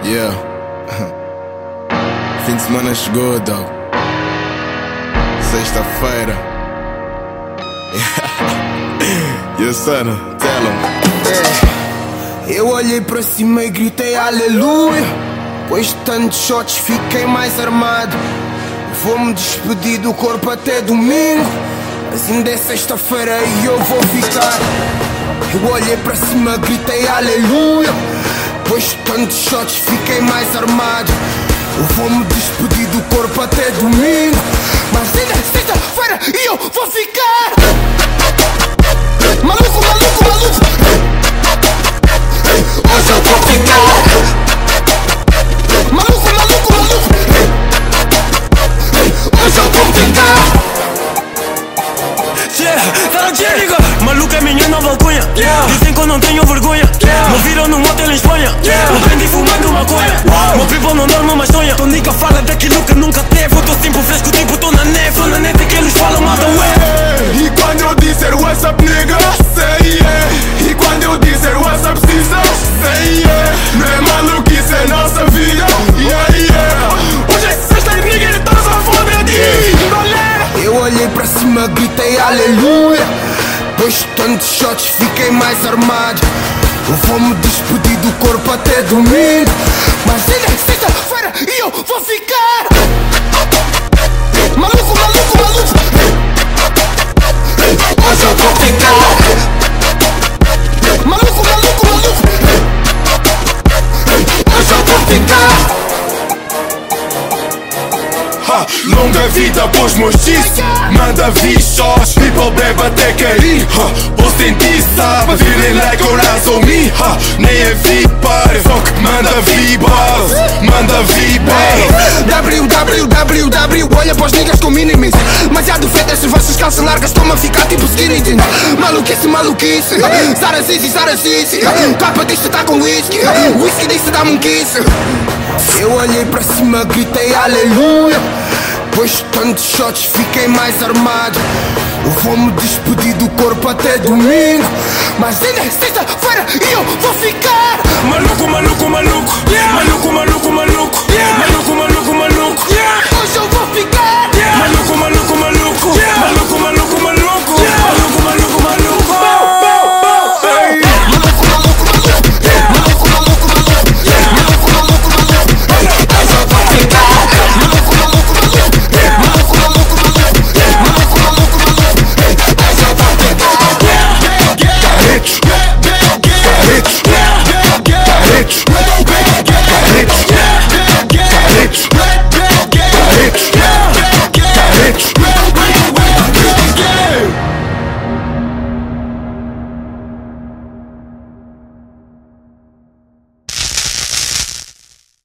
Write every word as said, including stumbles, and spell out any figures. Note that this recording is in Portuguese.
Yeah. Fim de semana chegou, dog. Sexta-feira. Yo, son, tell him. Eu olhei para cima e gritei aleluia. Pois tantos shots fiquei mais armado. Vou-me despedir do corpo até domingo, mas ainda é sexta-feira e eu vou ficar. Eu olhei para cima, gritei aleluia. Pois tantos shots fiquei mais armado. Eu vou-me despedir do corpo até domingo, mas ainda é sexta-feira e eu vou ficar. Maluco, maluco, maluco. Hoje eu vou ficar. Maluco, maluco, maluco. Hoje eu vou ficar. Yeah, tá na Jerica. Maluco é minha nova alcunha. Yeah. Dizem que eu não tenho vergonha. Yeah. Me viram num hotel em Espanha. Yeah. Eu prendi fumando maconha. Wow. Meu people não dorme, mas sonha. Tô nigga fala daquilo que nunca teve. Eu tô sempre fresco, tipo tô na neve. Tô na net que eles falam mal da web. E quando eu disser what's up nigga, say yeah. E quando eu disser what's up sister, say yeah. Não é maluquice, é nossa vida. Yeah, yeah. Hoje é sexta e ninguém tá só foda de Eu olhei para cima, gritei aleluia. Pois tantos shots fiquei mais armado. Eu vou-me despedir do corpo até domingo, mas ainda é sexta-feira e eu vou ficar. Maluco, maluco, maluco. Hoje eu vou ficar. Maluco, maluco, maluco. Hoje eu vou ficar. Ha, longa vida pros meus cheese. Manda bichos, people bebe até cair. Ha, ou sentir sabe, feeling like your eyes on me. Ha, nem é vipar, fuck, manda vibras, manda vibras. W, W, W, W, olha pros niggas com minimis. Mas já do feito estas vossas calças largas estão-me a ficar tipo skinny jeans. Maluquice, maluquice, Zara Zizi, Zara Zizi. Capa disto tá com whisky, whisky disto dá-me um kiss. Eu olhei para cima, gritei aleluia. Pois tantos shots fiquei mais armado. Eu vou-me despedir do corpo até domingo, mas ainda é sexta-feira e eu vou ficar. Maluco, maluco, maluco. Yeah.